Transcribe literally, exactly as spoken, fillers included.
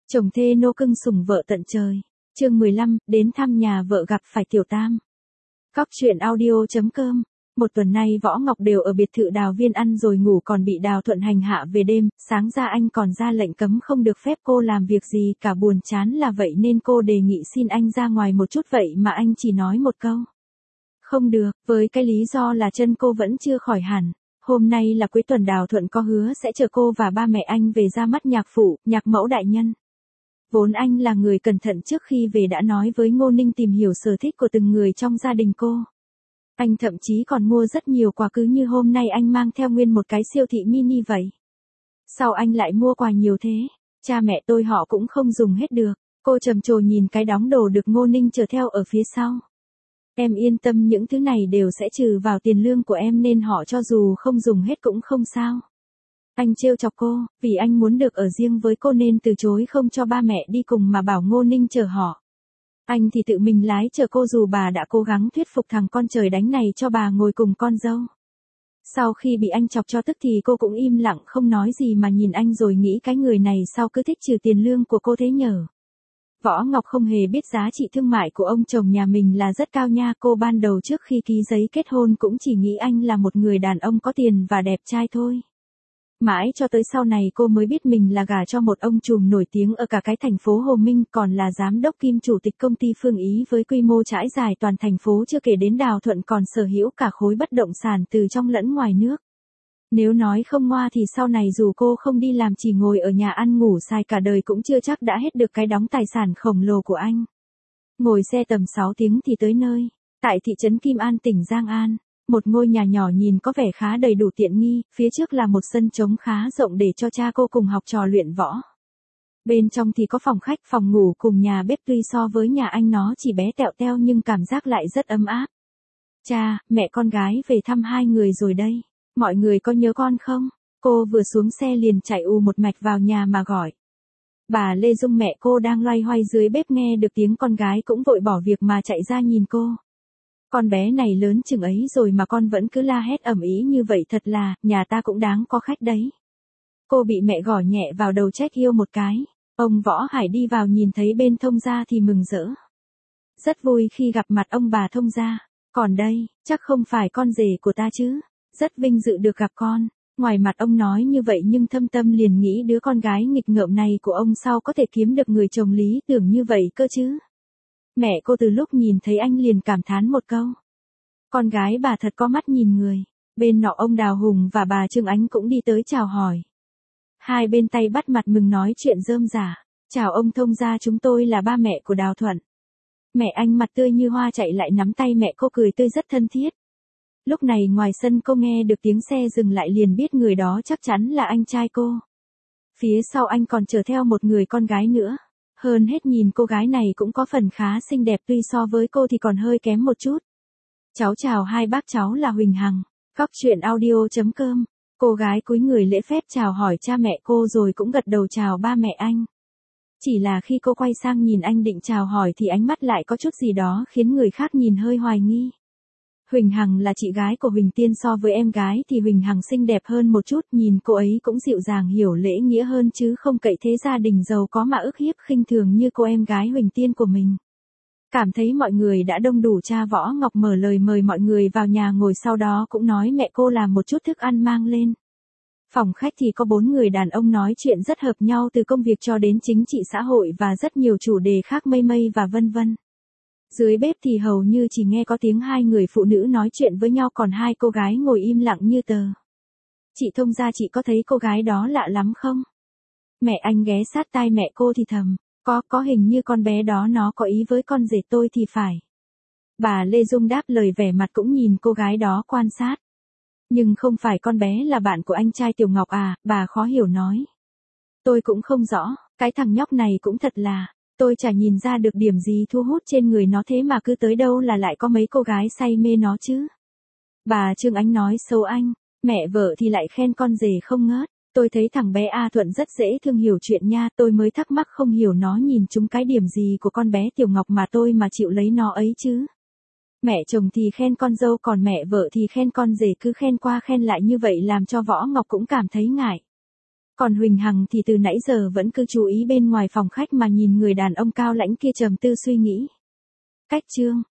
Chồng thê nô cưng sủng vợ tận trời. Chương mười lăm, đến thăm nhà vợ gặp phải Tiểu Tam. Cóc truyện audio.com. Một tuần nay Võ Ngọc đều ở biệt thự Đào Viên ăn rồi ngủ, còn bị Đào Thuận hành hạ về đêm, sáng ra anh còn ra lệnh cấm không được phép cô làm việc gì cả, buồn chán là vậy nên cô đề nghị xin anh ra ngoài một chút, vậy mà anh chỉ nói một câu. Không được, với cái lý do là chân cô vẫn chưa khỏi hẳn. Hôm nay là cuối tuần, Đào Thuận có hứa sẽ chờ cô và ba mẹ anh về ra mắt nhạc phụ, nhạc mẫu đại nhân. Vốn anh là người cẩn thận, trước khi về đã nói với Ngô Ninh tìm hiểu sở thích của từng người trong gia đình cô. Anh thậm chí còn mua rất nhiều quà, cứ như hôm nay anh mang theo nguyên một cái siêu thị mini vậy. Sao anh lại mua quà nhiều thế? Cha mẹ tôi họ cũng không dùng hết được. Cô trầm trồ nhìn cái đống đồ được Ngô Ninh chở theo ở phía sau. Em yên tâm, những thứ này đều sẽ trừ vào tiền lương của em nên họ cho dù không dùng hết cũng không sao. Anh trêu chọc cô, vì anh muốn được ở riêng với cô nên từ chối không cho ba mẹ đi cùng mà bảo Ngô Ninh chở họ. Anh thì tự mình lái chở cô dù bà đã cố gắng thuyết phục thằng con trời đánh này cho bà ngồi cùng con dâu. Sau khi bị anh chọc cho tức thì cô cũng im lặng không nói gì mà nhìn anh rồi nghĩ cái người này sao cứ thích trừ tiền lương của cô thế nhở. Võ Ngọc không hề biết giá trị thương mại của ông chồng nhà mình là rất cao nha. Cô ban đầu trước khi ký giấy kết hôn cũng chỉ nghĩ anh là một người đàn ông có tiền và đẹp trai thôi. Mãi cho tới sau này cô mới biết mình là gả cho một ông trùm nổi tiếng ở cả cái thành phố Hồ Minh, còn là giám đốc kiêm chủ tịch công ty Phương Ý với quy mô trải dài toàn thành phố, chưa kể đến Đào Thuận còn sở hữu cả khối bất động sản từ trong lẫn ngoài nước. Nếu nói không ngoa thì sau này dù cô không đi làm chỉ ngồi ở nhà ăn ngủ xài cả đời cũng chưa chắc đã hết được cái đống tài sản khổng lồ của anh. Ngồi xe tầm sáu tiếng thì tới nơi, tại thị trấn Kim An tỉnh Giang An. Một ngôi nhà nhỏ nhìn có vẻ khá đầy đủ tiện nghi, phía trước là một sân trống khá rộng để cho cha cô cùng học trò luyện võ. Bên trong thì có phòng khách, phòng ngủ cùng nhà bếp, tuy so với nhà anh nó chỉ bé tẹo teo nhưng cảm giác lại rất ấm áp. Cha, mẹ con gái về thăm hai người rồi đây, mọi người có nhớ con không? Cô vừa xuống xe liền chạy ù một mạch vào nhà mà gọi. Bà Lê Dung mẹ cô đang loay hoay dưới bếp nghe được tiếng con gái cũng vội bỏ việc mà chạy ra nhìn cô. Con bé này lớn chừng ấy rồi mà con vẫn cứ la hét ầm ĩ như vậy, thật là, nhà ta cũng đáng có khách đấy. Cô bị mẹ gõ nhẹ vào đầu trách yêu một cái. Ông Võ Hải đi vào nhìn thấy bên thông gia thì mừng rỡ. Rất vui khi gặp mặt ông bà thông gia. Còn đây, chắc không phải con rể của ta chứ. Rất vinh dự được gặp con. Ngoài mặt ông nói như vậy nhưng thâm tâm liền nghĩ đứa con gái nghịch ngợm này của ông sao có thể kiếm được người chồng lý tưởng như vậy cơ chứ. Mẹ cô từ lúc nhìn thấy anh liền cảm thán một câu. Con gái bà thật có mắt nhìn người. Bên nọ ông Đào Hùng và bà Trương Ánh cũng đi tới chào hỏi. Hai bên tay bắt mặt mừng nói chuyện rơm rả. Chào ông thông gia, chúng tôi là ba mẹ của Đào Thuận. Mẹ anh mặt tươi như hoa chạy lại nắm tay mẹ cô cười tươi rất thân thiết. Lúc này ngoài sân cô nghe được tiếng xe dừng lại liền biết người đó chắc chắn là anh trai cô. Phía sau anh còn chở theo một người con gái nữa. Hơn hết nhìn cô gái này cũng có phần khá xinh đẹp, tuy so với cô thì còn hơi kém một chút. Cháu chào hai bác, cháu là Huỳnh Hằng. Cóc truyện audio.com. Cô gái cúi người lễ phép chào hỏi cha mẹ cô rồi cũng gật đầu chào ba mẹ anh. Chỉ là khi cô quay sang nhìn anh định chào hỏi thì ánh mắt lại có chút gì đó khiến người khác nhìn hơi hoài nghi. Huỳnh Hằng là chị gái của Huỳnh Tiên, so với em gái thì Huỳnh Hằng xinh đẹp hơn một chút, nhìn cô ấy cũng dịu dàng hiểu lễ nghĩa hơn chứ không cậy thế gia đình giàu có mà ức hiếp khinh thường như cô em gái Huỳnh Tiên của mình. Cảm thấy mọi người đã đông đủ, cha Võ Ngọc mở lời mời mọi người vào nhà ngồi, sau đó cũng nói mẹ cô làm một chút thức ăn mang lên. Phòng khách thì có bốn người đàn ông nói chuyện rất hợp nhau, từ công việc cho đến chính trị xã hội và rất nhiều chủ đề khác mây mây và vân vân. Dưới bếp thì hầu như chỉ nghe có tiếng hai người phụ nữ nói chuyện với nhau, còn hai cô gái ngồi im lặng như tờ. Chị thông gia, chị có thấy cô gái đó lạ lắm không? Mẹ anh ghé sát tai mẹ cô thì thầm, có, có hình như con bé đó nó có ý với con rể tôi thì phải. Bà Lê Dung đáp lời vẻ mặt cũng nhìn cô gái đó quan sát. Nhưng không phải con bé là bạn của anh trai Tiểu Ngọc à, bà khó hiểu nói. Tôi cũng không rõ, cái thằng nhóc này cũng thật là, tôi chả nhìn ra được điểm gì thu hút trên người nó thế mà cứ tới đâu là lại có mấy cô gái say mê nó chứ. Bà Trương Ánh nói xấu anh, mẹ vợ thì lại khen con rể không ngớt. Tôi thấy thằng bé A Thuận rất dễ thương, hiểu chuyện nha, tôi mới thắc mắc không hiểu nó nhìn trúng cái điểm gì của con bé Tiểu Ngọc mà tôi mà chịu lấy nó ấy chứ. Mẹ chồng thì khen con dâu, còn mẹ vợ thì khen con rể, cứ khen qua khen lại như vậy làm cho Võ Ngọc cũng cảm thấy ngại. Còn Huỳnh Hằng thì từ nãy giờ vẫn cứ chú ý bên ngoài phòng khách mà nhìn người đàn ông cao lãnh kia trầm tư suy nghĩ. Cách chương